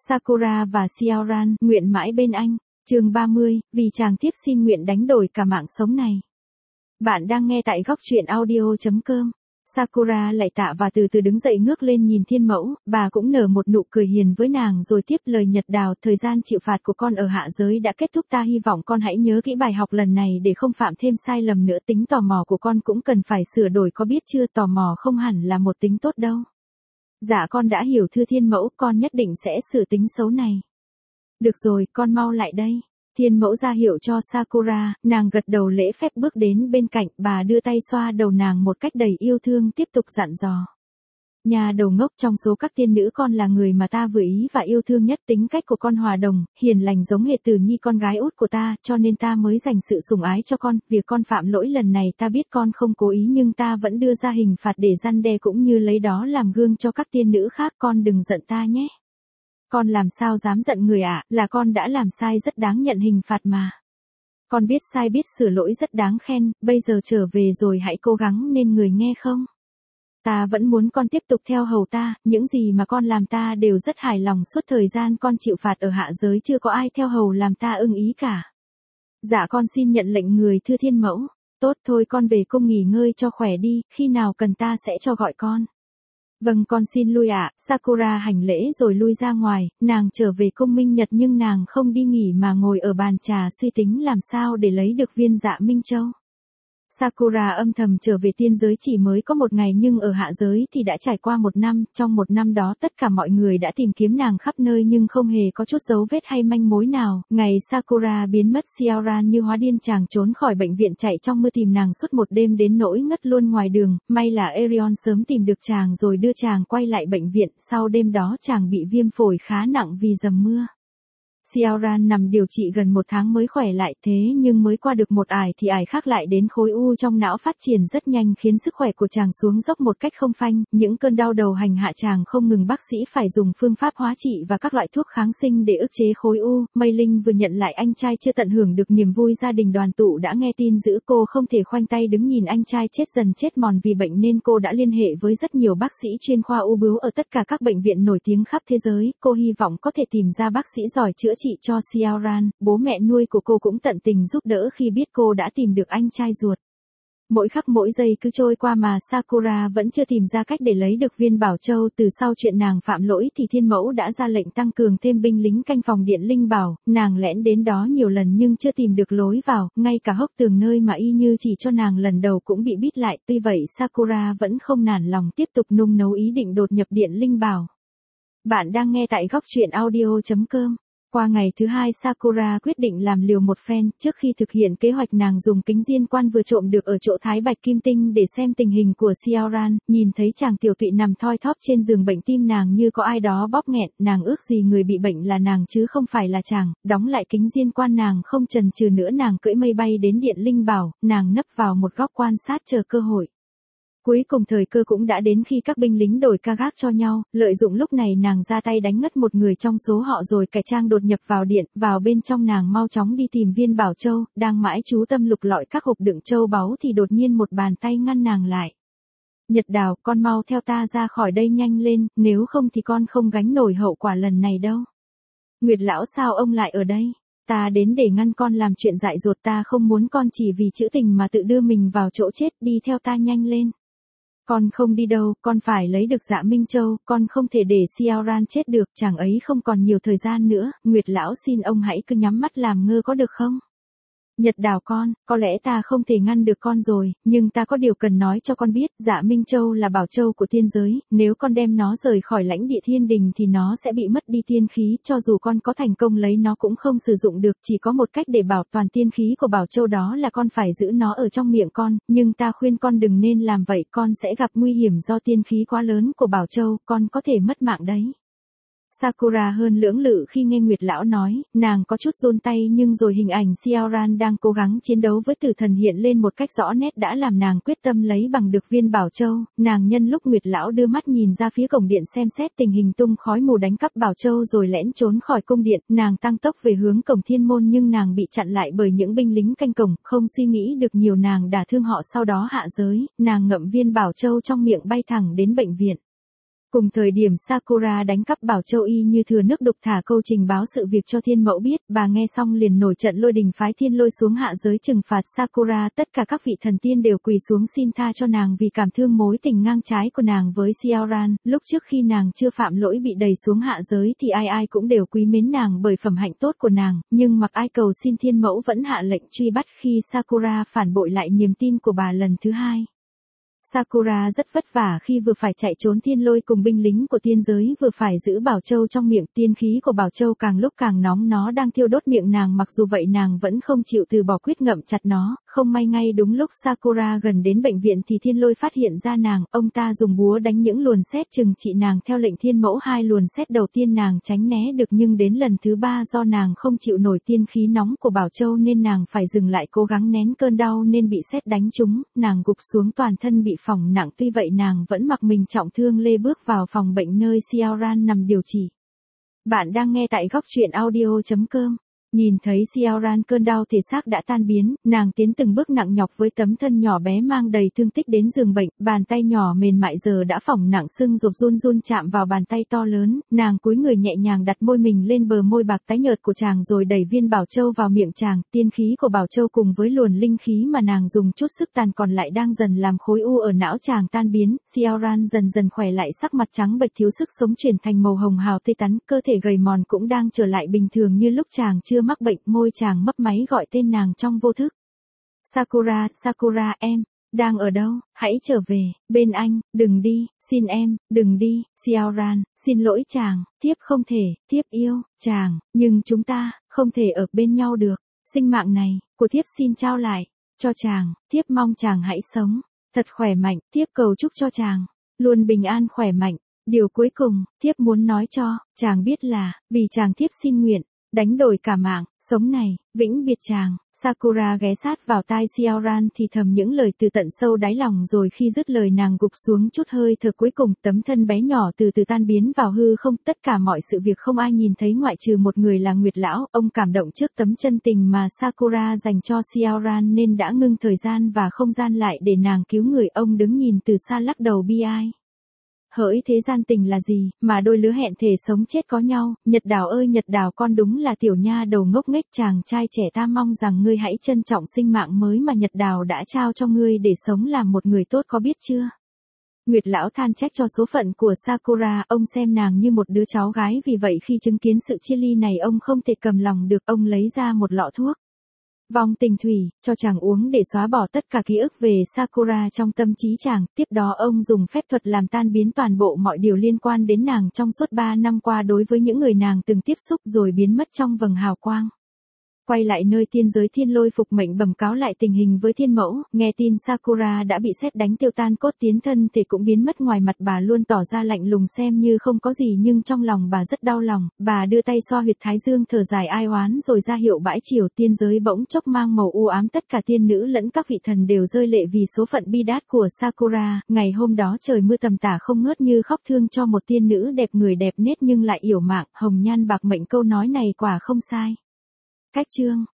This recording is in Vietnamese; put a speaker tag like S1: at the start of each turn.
S1: Sakura và Xiaoran, nguyện mãi bên anh. Chương 30, vì chàng thiếp xin nguyện đánh đổi cả mạng sống này. Bạn đang nghe tại góc truyện audio.com. Sakura lạy tạ và từ từ đứng dậy ngước lên nhìn thiên mẫu, bà cũng nở một nụ cười hiền với nàng rồi tiếp lời Nhật Đào, thời gian chịu phạt của con ở hạ giới đã kết thúc, ta hy vọng con hãy nhớ kỹ bài học lần này để không phạm thêm sai lầm nữa, tính tò mò của con cũng cần phải sửa đổi có biết chưa, tò mò không hẳn là một tính tốt đâu. Dạ con đã hiểu thưa thiên mẫu, con nhất định sẽ sửa tính xấu này. Được rồi, con mau lại đây. Thiên mẫu ra hiệu cho Sakura, nàng gật đầu lễ phép bước đến bên cạnh, bà đưa tay xoa đầu nàng một cách đầy yêu thương tiếp tục dặn dò. Nhà đầu ngốc, trong số các tiên nữ con là người mà ta vừa ý và yêu thương nhất, tính cách của con hòa đồng, hiền lành giống hệt Từ Nhi con gái út của ta, cho nên ta mới dành sự sủng ái cho con, việc con phạm lỗi lần này ta biết con không cố ý nhưng ta vẫn đưa ra hình phạt để răn đe cũng như lấy đó làm gương cho các tiên nữ khác, con đừng giận ta nhé. Con làm sao dám giận người ạ, là con đã làm sai rất đáng nhận hình phạt mà. Con biết sai biết sửa lỗi rất đáng khen, bây giờ trở về rồi hãy cố gắng nên người nghe không? Ta vẫn muốn con tiếp tục theo hầu ta, những gì mà con làm ta đều rất hài lòng, suốt thời gian con chịu phạt ở hạ giới chưa có ai theo hầu làm ta ưng ý cả. Dạ con xin nhận lệnh người thưa thiên mẫu. Tốt thôi, con về cung nghỉ ngơi cho khỏe đi, khi nào cần ta sẽ cho gọi con. Vâng con xin lui ạ. Sakura hành lễ rồi lui ra ngoài, nàng trở về cung Minh Nhật nhưng nàng không đi nghỉ mà ngồi ở bàn trà suy tính làm sao để lấy được viên Dạ Minh Châu. Sakura âm thầm trở về tiên giới chỉ mới có một ngày nhưng ở hạ giới thì đã trải qua một năm, trong một năm đó tất cả mọi người đã tìm kiếm nàng khắp nơi nhưng không hề có chút dấu vết hay manh mối nào. Ngày Sakura biến mất, Xiaoran như hóa điên, chàng trốn khỏi bệnh viện chạy trong mưa tìm nàng suốt một đêm đến nỗi ngất luôn ngoài đường, may là Erion sớm tìm được chàng rồi đưa chàng quay lại bệnh viện, sau đêm đó chàng bị viêm phổi khá nặng vì dầm mưa. Xiaoran nằm điều trị gần một tháng mới khỏe lại, thế nhưng mới qua được một ải thì ải khác lại đến, khối u trong não phát triển rất nhanh khiến sức khỏe của chàng xuống dốc một cách không phanh, những cơn đau đầu hành hạ chàng không ngừng, bác sĩ phải dùng phương pháp hóa trị và các loại thuốc kháng sinh để ức chế khối u. Mây Linh vừa nhận lại anh trai chưa tận hưởng được niềm vui gia đình đoàn tụ đã nghe tin dữ, cô không thể khoanh tay đứng nhìn anh trai chết dần chết mòn vì bệnh nên cô đã liên hệ với rất nhiều bác sĩ chuyên khoa u bướu ở tất cả các bệnh viện nổi tiếng khắp thế giới, cô hy vọng có thể tìm ra bác sĩ giỏi chữa trị cho Xiaoran. Bố mẹ nuôi của cô cũng tận tình giúp đỡ khi biết cô đã tìm được anh trai ruột. Mỗi khắc mỗi giây cứ trôi qua mà Sakura vẫn chưa tìm ra cách để lấy được viên Bảo Châu. Từ sau chuyện nàng phạm lỗi thì thiên mẫu đã ra lệnh tăng cường thêm binh lính canh phòng điện linh bảo, nàng lẻn đến đó nhiều lần nhưng chưa tìm được lối vào, ngay cả hốc tường nơi mà y như chỉ cho nàng lần đầu cũng bị bít lại, tuy vậy Sakura vẫn không nản lòng tiếp tục nung nấu ý định đột nhập điện linh bảo. Bạn đang nghe tại góc truyện audio.com. Qua ngày thứ hai Sakura quyết định làm liều một phen, trước khi thực hiện kế hoạch nàng dùng kính diên quan vừa trộm được ở chỗ Thái Bạch Kim Tinh để xem tình hình của Xiaoran, nhìn thấy chàng tiểu tụy nằm thoi thóp trên giường bệnh, tim nàng như có ai đó bóp nghẹn, nàng ước gì người bị bệnh là nàng chứ không phải là chàng, đóng lại kính diên quan nàng không chần chừ nữa, nàng cưỡi mây bay đến điện linh bảo, nàng nấp vào một góc quan sát chờ cơ hội. Cuối cùng thời cơ cũng đã đến khi các binh lính đổi ca gác cho nhau, lợi dụng lúc này nàng ra tay đánh ngất một người trong số họ rồi cải trang đột nhập vào điện, vào bên trong nàng mau chóng đi tìm viên Bảo Châu, đang mãi chú tâm lục lọi các hộp đựng châu báu thì đột nhiên một bàn tay ngăn nàng lại. Nhật Đào, con mau theo ta ra khỏi đây nhanh lên, nếu không thì con không gánh nổi hậu quả lần này đâu. Nguyệt lão, sao ông lại ở đây? Ta đến để ngăn con làm chuyện dại dột, ta không muốn con chỉ vì chữ tình mà tự đưa mình vào chỗ chết, đi theo ta nhanh lên. Con không đi đâu, con phải lấy được Dạ Minh Châu, con không thể để Xiaoran chết được, chàng ấy không còn nhiều thời gian nữa, Nguyệt lão xin ông hãy cứ nhắm mắt làm ngơ có được không? Nhật Đào con, có lẽ ta không thể ngăn được con rồi, nhưng ta có điều cần nói cho con biết, Dạ Minh Châu là bảo châu của tiên giới, nếu con đem nó rời khỏi lãnh địa thiên đình thì nó sẽ bị mất đi tiên khí, cho dù con có thành công lấy nó cũng không sử dụng được, chỉ có một cách để bảo toàn tiên khí của bảo châu, đó là con phải giữ nó ở trong miệng con, nhưng ta khuyên con đừng nên làm vậy, con sẽ gặp nguy hiểm do tiên khí quá lớn của bảo châu, con có thể mất mạng đấy. Sakura hơn lưỡng lự khi nghe Nguyệt lão nói, nàng có chút run tay nhưng rồi hình ảnh Xiaoran đang cố gắng chiến đấu với tử thần hiện lên một cách rõ nét đã làm nàng quyết tâm lấy bằng được viên Bảo Châu. Nàng nhân lúc Nguyệt lão đưa mắt nhìn ra phía cổng điện xem xét tình hình, tung khói mù đánh cắp Bảo Châu rồi lẻn trốn khỏi cung điện, nàng tăng tốc về hướng cổng thiên môn nhưng nàng bị chặn lại bởi những binh lính canh cổng, không suy nghĩ được nhiều nàng đả thương họ, sau đó hạ giới, nàng ngậm viên Bảo Châu trong miệng bay thẳng đến bệnh viện. Cùng thời điểm Sakura đánh cắp Bảo Châu y như thừa nước đục thả câu trình báo sự việc cho Thiên Mẫu biết, bà nghe xong liền nổi trận lôi đình phái Thiên Lôi xuống hạ giới trừng phạt Sakura, tất cả các vị thần tiên đều quỳ xuống xin tha cho nàng vì cảm thương mối tình ngang trái của nàng với Xiaoran, lúc trước khi nàng chưa phạm lỗi bị đày xuống hạ giới thì ai ai cũng đều quý mến nàng bởi phẩm hạnh tốt của nàng, nhưng mặc ai cầu xin Thiên Mẫu vẫn hạ lệnh truy bắt khi Sakura phản bội lại niềm tin của bà lần thứ hai. Sakura rất vất vả khi vừa phải chạy trốn Thiên Lôi cùng binh lính của tiên giới, vừa phải giữ Bảo Châu trong miệng. Tiên khí của Bảo Châu càng lúc càng nóng, nó đang thiêu đốt miệng nàng, mặc dù vậy nàng vẫn không chịu từ bỏ, quyết ngậm chặt nó. Không may ngay đúng lúc Sakura gần đến bệnh viện thì Thiên Lôi phát hiện ra nàng, ông ta dùng búa đánh những luồn sét trừng trị nàng theo lệnh Thiên Mẫu. 2 luồn sét đầu tiên nàng tránh né được, nhưng đến lần thứ 3 do nàng không chịu nổi tiên khí nóng của Bảo Châu nên nàng phải dừng lại, cố gắng nén cơn đau nên bị sét đánh trúng, nàng gục xuống toàn thân bị phỏng nặng, tuy vậy nàng vẫn mặc mình trọng thương lê bước vào phòng bệnh nơi Xiaoran nằm điều trị. Bạn đang nghe tại góc truyện audio.com. Nhìn thấy Xiaoran cơn đau thể xác đã tan biến, nàng tiến từng bước nặng nhọc với tấm thân nhỏ bé mang đầy thương tích đến giường bệnh, bàn tay nhỏ mềm mại giờ đã phỏng nặng sưng rộp run run chạm vào bàn tay to lớn, nàng cúi người nhẹ nhàng đặt môi mình lên bờ môi bạc tái nhợt của chàng rồi đẩy viên Bảo Châu vào miệng chàng. Tiên khí của Bảo Châu cùng với luồn linh khí mà nàng dùng chút sức tàn còn lại đang dần làm khối u ở não chàng tan biến. Xiaoran dần dần khỏe lại, sắc mặt trắng bệch thiếu sức sống chuyển thành màu hồng hào tươi tắn, cơ thể gầy mòn cũng đang trở lại bình thường như lúc chàng chưa mắc bệnh. Môi chàng mấp máy gọi tên nàng trong vô thức. Sakura, Sakura em, đang ở đâu, hãy trở về, bên anh, đừng đi, xin em, đừng đi. Xiaoran, xin lỗi chàng, thiếp không thể, thiếp yêu, chàng, nhưng chúng ta, không thể ở bên nhau được. Sinh mạng này, của thiếp xin trao lại, cho chàng, thiếp mong chàng hãy sống, thật khỏe mạnh, thiếp cầu chúc cho chàng, luôn bình an khỏe mạnh. Điều cuối cùng, thiếp muốn nói cho, chàng biết là, vì chàng thiếp xin nguyện, đánh đổi cả mạng, sống này, vĩnh biệt chàng. Sakura ghé sát vào tai Xiaoran thì thầm những lời từ tận sâu đáy lòng, rồi khi dứt lời nàng gục xuống chút hơi thở cuối cùng, tấm thân bé nhỏ từ từ tan biến vào hư không. Tất cả mọi sự việc không ai nhìn thấy ngoại trừ một người là Nguyệt Lão, ông cảm động trước tấm chân tình mà Sakura dành cho Xiaoran nên đã ngưng thời gian và không gian lại để nàng cứu người. Ông đứng nhìn từ xa lắc đầu bi ai. Hỡi thế gian tình là gì, mà đôi lứa hẹn thề sống chết có nhau. Nhật Đào ơi Nhật Đào, con đúng là tiểu nha đầu ngốc nghếch. Chàng trai trẻ, ta mong rằng ngươi hãy trân trọng sinh mạng mới mà Nhật Đào đã trao cho ngươi để sống làm một người tốt, có biết chưa? Nguyệt Lão than trách cho số phận của Sakura, ông xem nàng như một đứa cháu gái, vì vậy khi chứng kiến sự chia ly này ông không thể cầm lòng được. Ông lấy ra một lọ thuốc vong tình thủy, cho chàng uống để xóa bỏ tất cả ký ức về Sakura trong tâm trí chàng. Tiếp đó ông dùng phép thuật làm tan biến toàn bộ mọi điều liên quan đến nàng trong suốt 3 năm qua đối với những người nàng từng tiếp xúc, rồi biến mất trong vầng hào quang. Quay lại nơi tiên giới, Thiên Lôi phục mệnh bẩm cáo lại tình hình với Thiên Mẫu, nghe tin Sakura đã bị sét đánh tiêu tan cốt tiến thân thể cũng biến mất. Ngoài mặt bà luôn tỏ ra lạnh lùng xem như không có gì, nhưng trong lòng bà rất đau lòng. Bà đưa tay xoa huyệt thái dương thở dài ai oán rồi ra hiệu bãi chiều. Tiên giới bỗng chốc mang màu u ám, tất cả tiên nữ lẫn các vị thần đều rơi lệ vì số phận bi đát của Sakura. Ngày hôm đó trời mưa tầm tả không ngớt như khóc thương cho một tiên nữ đẹp người đẹp nết nhưng lại yểu mạng, hồng nhan bạc mệnh, câu nói này quả không sai. Cách chương